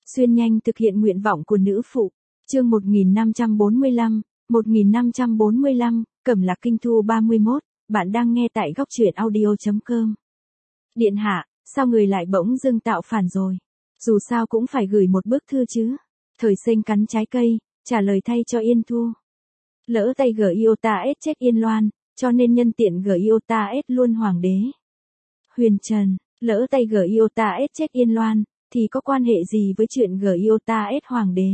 Xuyên nhanh thực hiện nguyện vọng của nữ phụ. Chương 1545, Cẩm Lạc Kinh Thu 31, bạn đang nghe tại góc truyện audio.com. Điện hạ, sao người lại bỗng dưng tạo phản rồi? Dù sao cũng phải gửi một bức thư chứ. Thời Sinh cắn trái cây, trả lời thay cho Yên Thu. Lỡ tay Giota S chết Yên Loan, cho nên nhân tiện Giota S luôn hoàng đế. Huyền Trần, lỡ tay Giota S chết Yên Loan, thì có quan hệ gì với chuyện Giota S hoàng đế?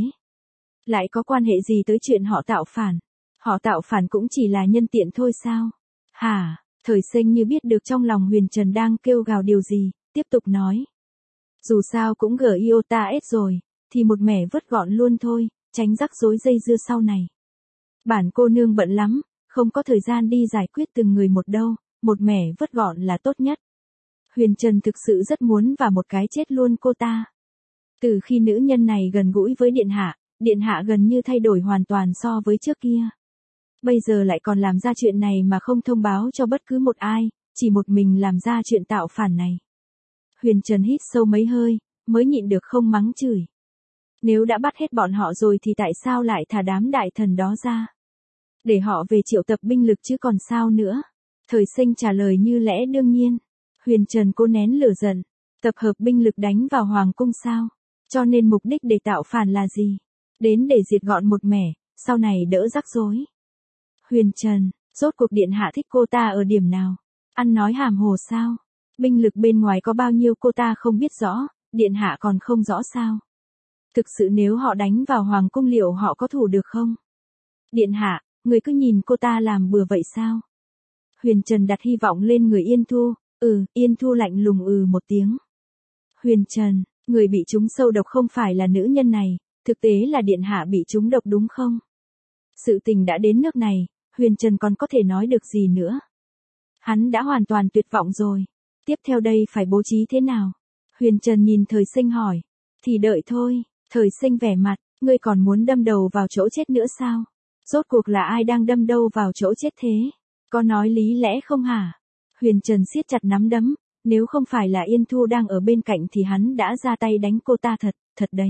Lại có quan hệ gì tới chuyện họ tạo phản? Họ tạo phản cũng chỉ là nhân tiện thôi sao? Hả? Thời Sinh như biết được trong lòng Huyền Trần đang kêu gào điều gì, tiếp tục nói. Dù sao cũng Giota S rồi, thì một mẻ vứt gọn luôn thôi, tránh rắc rối dây dưa sau này. Bản cô nương bận lắm, không có thời gian đi giải quyết từng người một đâu, một mẻ vứt gọn là tốt nhất. Huyền Trần thực sự rất muốn và một cái chết luôn cô ta. Từ khi nữ nhân này gần gũi với Điện Hạ gần như thay đổi hoàn toàn so với trước kia. Bây giờ lại còn làm ra chuyện này mà không thông báo cho bất cứ một ai, chỉ một mình làm ra chuyện tạo phản này. Huyền Trần hít sâu mấy hơi, mới nhịn được không mắng chửi. Nếu đã bắt hết bọn họ rồi thì tại sao lại thả đám đại thần đó ra? Để họ về triệu tập binh lực chứ còn sao nữa? Thời Sinh trả lời như lẽ đương nhiên. Huyền Trần cố nén lửa giận, tập hợp binh lực đánh vào hoàng cung sao? Cho nên mục đích để tạo phản là gì? Đến để diệt gọn một mẻ, sau này đỡ rắc rối. Huyền Trần, rốt cuộc Điện Hạ thích cô ta ở điểm nào? Ăn nói hàm hồ sao? Binh lực bên ngoài có bao nhiêu cô ta không biết rõ, Điện Hạ còn không rõ sao? Thực sự nếu họ đánh vào hoàng cung liệu họ có thủ được không? Điện Hạ, người cứ nhìn cô ta làm bừa vậy sao? Huyền Trần đặt hy vọng lên người Yên Thu. Yên Thu lạnh lùng một tiếng. Huyền Trần, người bị trúng sâu độc không phải là nữ nhân này, thực tế là Điện Hạ bị trúng độc đúng không? Sự tình đã đến nước này, Huyền Trần còn có thể nói được gì nữa? Hắn đã hoàn toàn tuyệt vọng rồi. Tiếp theo đây phải bố trí thế nào? Huyền Trần nhìn Thời Sinh hỏi. Thì đợi thôi. Thời Sinh vẻ mặt, ngươi còn muốn đâm đầu vào chỗ chết nữa sao? Rốt cuộc là ai đang đâm đầu vào chỗ chết thế? Có nói lý lẽ không hả? Huyền Trần siết chặt nắm đấm, nếu không phải là Yên Thu đang ở bên cạnh thì hắn đã ra tay đánh cô ta thật đấy.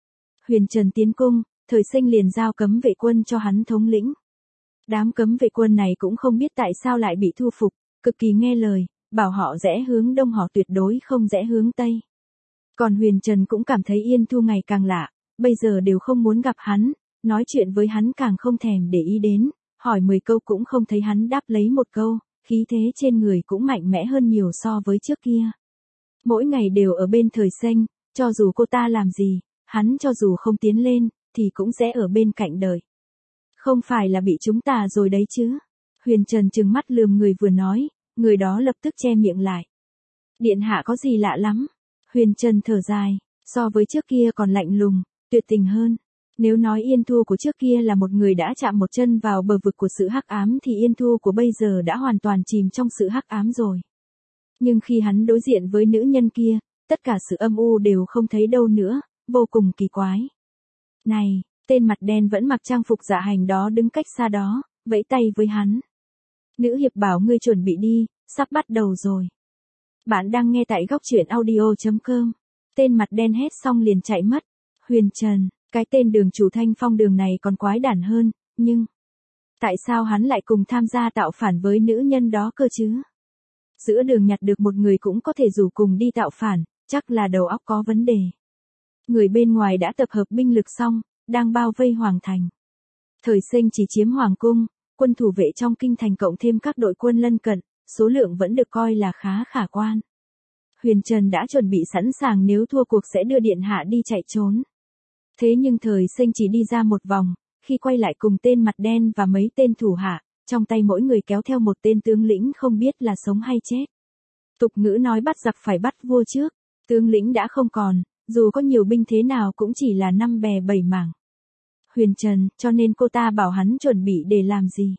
Huyền Trần tiến cung, Thời Sinh liền giao cấm vệ quân cho hắn thống lĩnh. Đám cấm vệ quân này cũng không biết tại sao lại bị thu phục, cực kỳ nghe lời, bảo họ rẽ hướng đông họ tuyệt đối không rẽ hướng tây. Còn Huyền Trần cũng cảm thấy Yên Thu ngày càng lạ, bây giờ đều không muốn gặp hắn, nói chuyện với hắn càng không thèm để ý đến, hỏi 10 câu cũng không thấy hắn đáp lấy một câu, khí thế trên người cũng mạnh mẽ hơn nhiều so với trước kia. Mỗi ngày đều ở bên Thời Sinh, cho dù cô ta làm gì, hắn cho dù không tiến lên, thì cũng sẽ ở bên cạnh đợi. Không phải là bị chúng ta rồi đấy chứ? Huyền Trần trừng mắt lườm người vừa nói, người đó lập tức che miệng lại. Điện Hạ có gì lạ lắm? Huyền Trần thở dài, so với trước kia còn lạnh lùng, tuyệt tình hơn. Nếu nói Yên Thu của trước kia là một người đã chạm một chân vào bờ vực của sự hắc ám thì Yên Thu của bây giờ đã hoàn toàn chìm trong sự hắc ám rồi. Nhưng khi hắn đối diện với nữ nhân kia, tất cả sự âm u đều không thấy đâu nữa, vô cùng kỳ quái. Này, tên mặt đen vẫn mặc trang phục dạ hành đó đứng cách xa đó, vẫy tay với hắn. Nữ hiệp bảo ngươi chuẩn bị đi, sắp bắt đầu rồi. Bạn đang nghe tại góc truyện audio.com. Tên mặt đen hét xong liền chạy mất. Huyền Trần, cái tên đường chủ Thanh Phong đường này còn quái đản hơn, nhưng tại sao hắn lại cùng tham gia tạo phản với nữ nhân đó cơ chứ? Giữa đường nhặt được một người cũng có thể rủ cùng đi tạo phản, chắc là đầu óc có vấn đề. Người bên ngoài đã tập hợp binh lực xong, đang bao vây hoàng thành. Thời Sinh chỉ chiếm hoàng cung, quân thủ vệ trong kinh thành cộng thêm các đội quân lân cận, số lượng vẫn được coi là khá khả quan. Huyền Trần đã chuẩn bị sẵn sàng nếu thua cuộc sẽ đưa Điện Hạ đi chạy trốn. Thế nhưng Thời Sinh chỉ đi ra một vòng, khi quay lại cùng tên mặt đen và mấy tên thủ hạ, trong tay mỗi người kéo theo một tên tướng lĩnh không biết là sống hay chết. Tục ngữ nói bắt giặc phải bắt vua trước, tướng lĩnh đã không còn, dù có nhiều binh thế nào cũng chỉ là 5 bè 7 mảng. Huyền Trần, cho nên cô ta bảo hắn chuẩn bị để làm gì?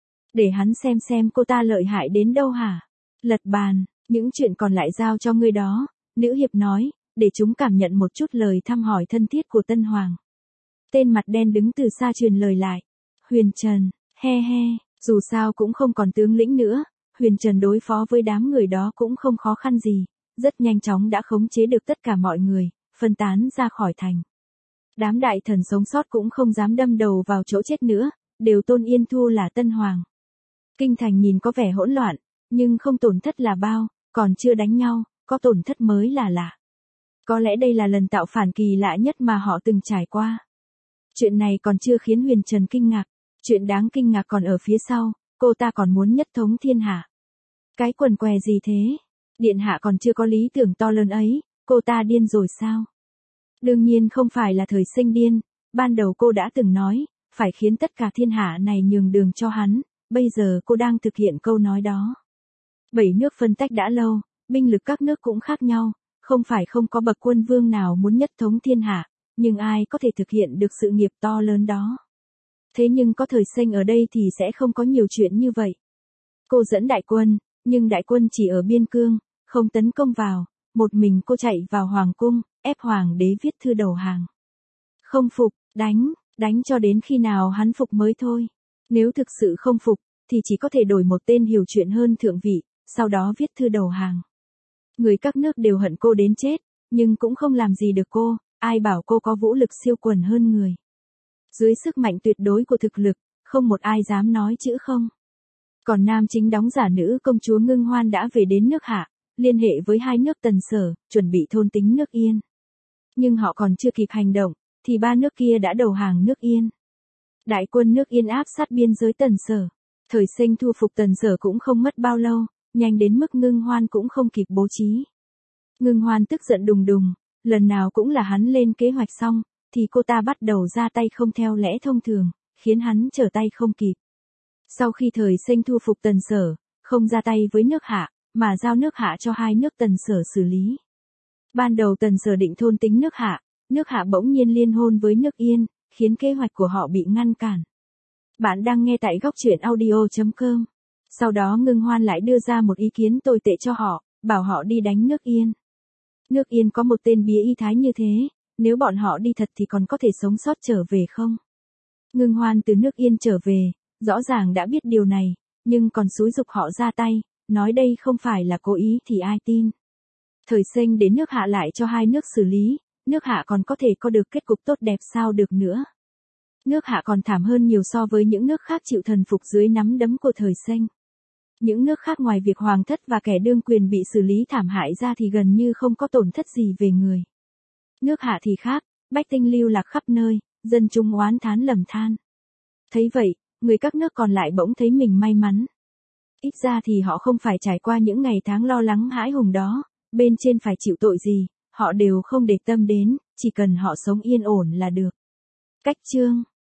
Để hắn xem cô ta lợi hại đến đâu hả? Lật bàn, những chuyện còn lại giao cho ngươi đó, nữ hiệp nói, để chúng cảm nhận một chút lời thăm hỏi thân thiết của Tân Hoàng. Tên mặt đen đứng từ xa truyền lời lại. Huyền Trần, he, dù sao cũng không còn tướng lĩnh nữa, Huyền Trần đối phó với đám người đó cũng không khó khăn gì, rất nhanh chóng đã khống chế được tất cả mọi người, phân tán ra khỏi thành. Đám đại thần sống sót cũng không dám đâm đầu vào chỗ chết nữa, đều tôn Yên Thu là tân hoàng. Kinh thành nhìn có vẻ hỗn loạn, nhưng không tổn thất là bao, còn chưa đánh nhau, có tổn thất mới là lạ. Có lẽ đây là lần tạo phản kỳ lạ nhất mà họ từng trải qua. Chuyện này còn chưa khiến Huyền Trần kinh ngạc, chuyện đáng kinh ngạc còn ở phía sau, cô ta còn muốn nhất thống thiên hạ. Cái quần què gì thế? Điện hạ còn chưa có lý tưởng to lớn ấy, cô ta điên rồi sao? Đương nhiên không phải là Thời Sinh điên, ban đầu cô đã từng nói, phải khiến tất cả thiên hạ này nhường đường cho hắn, bây giờ cô đang thực hiện câu nói đó. 7 nước phân tách đã lâu, binh lực các nước cũng khác nhau, không phải không có bậc quân vương nào muốn nhất thống thiên hạ, nhưng ai có thể thực hiện được sự nghiệp to lớn đó. Thế nhưng có Thời Sinh ở đây thì sẽ không có nhiều chuyện như vậy. Cô dẫn đại quân, nhưng đại quân chỉ ở biên cương, không tấn công vào, một mình cô chạy vào hoàng cung, ép hoàng đế viết thư đầu hàng. Không phục, đánh cho đến khi nào hắn phục mới thôi. Nếu thực sự không phục, thì chỉ có thể đổi một tên hiểu chuyện hơn thượng vị, sau đó viết thư đầu hàng. Người các nước đều hận cô đến chết, nhưng cũng không làm gì được cô, ai bảo cô có vũ lực siêu quần hơn người. Dưới sức mạnh tuyệt đối của thực lực, không một ai dám nói chữ không. Còn nam chính đóng giả nữ công chúa Ngưng Hoan đã về đến nước Hạ, liên hệ với hai nước Tần Sở, chuẩn bị thôn tính nước Yên. Nhưng họ còn chưa kịp hành động, thì ba nước kia đã đầu hàng nước Yên. Đại quân nước Yên áp sát biên giới Tần Sở. Thời Sinh thu phục Tần Sở cũng không mất bao lâu, nhanh đến mức Ngưng Hoan cũng không kịp bố trí. Ngưng Hoan tức giận đùng đùng, lần nào cũng là hắn lên kế hoạch xong, thì cô ta bắt đầu ra tay không theo lẽ thông thường, khiến hắn trở tay không kịp. Sau khi Thời Sinh thu phục Tần Sở, không ra tay với nước Hạ, mà giao nước Hạ cho hai nước Tần Sở xử lý. Ban đầu Tần Sở định thôn tính nước Hạ bỗng nhiên liên hôn với nước Yên, khiến kế hoạch của họ bị ngăn cản. Bạn đang nghe tại góc truyện audio.com. Sau đó Ngưng Hoan lại đưa ra một ý kiến tồi tệ cho họ, bảo họ đi đánh nước Yên. Nước Yên có một tên bía y thái như thế, nếu bọn họ đi thật thì còn có thể sống sót trở về không? Ngưng Hoan từ nước Yên trở về, rõ ràng đã biết điều này, nhưng còn xúi giục họ ra tay, nói đây không phải là cố ý thì ai tin. Thời Sinh đến nước Hạ lại cho hai nước xử lý, nước Hạ còn có thể có được kết cục tốt đẹp sao được nữa. Nước Hạ còn thảm hơn nhiều so với những nước khác chịu thần phục dưới nắm đấm của Thời Sinh. Những nước khác ngoài việc hoàng thất và kẻ đương quyền bị xử lý thảm hại ra thì gần như không có tổn thất gì về người. Nước Hạ thì khác, bách tinh lưu lạc khắp nơi, dân chúng oán thán lầm than. Thấy vậy, người các nước còn lại bỗng thấy mình may mắn. Ít ra thì họ không phải trải qua những ngày tháng lo lắng hãi hùng đó, bên trên phải chịu tội gì, họ đều không để tâm đến, chỉ cần họ sống yên ổn là được. Cách chương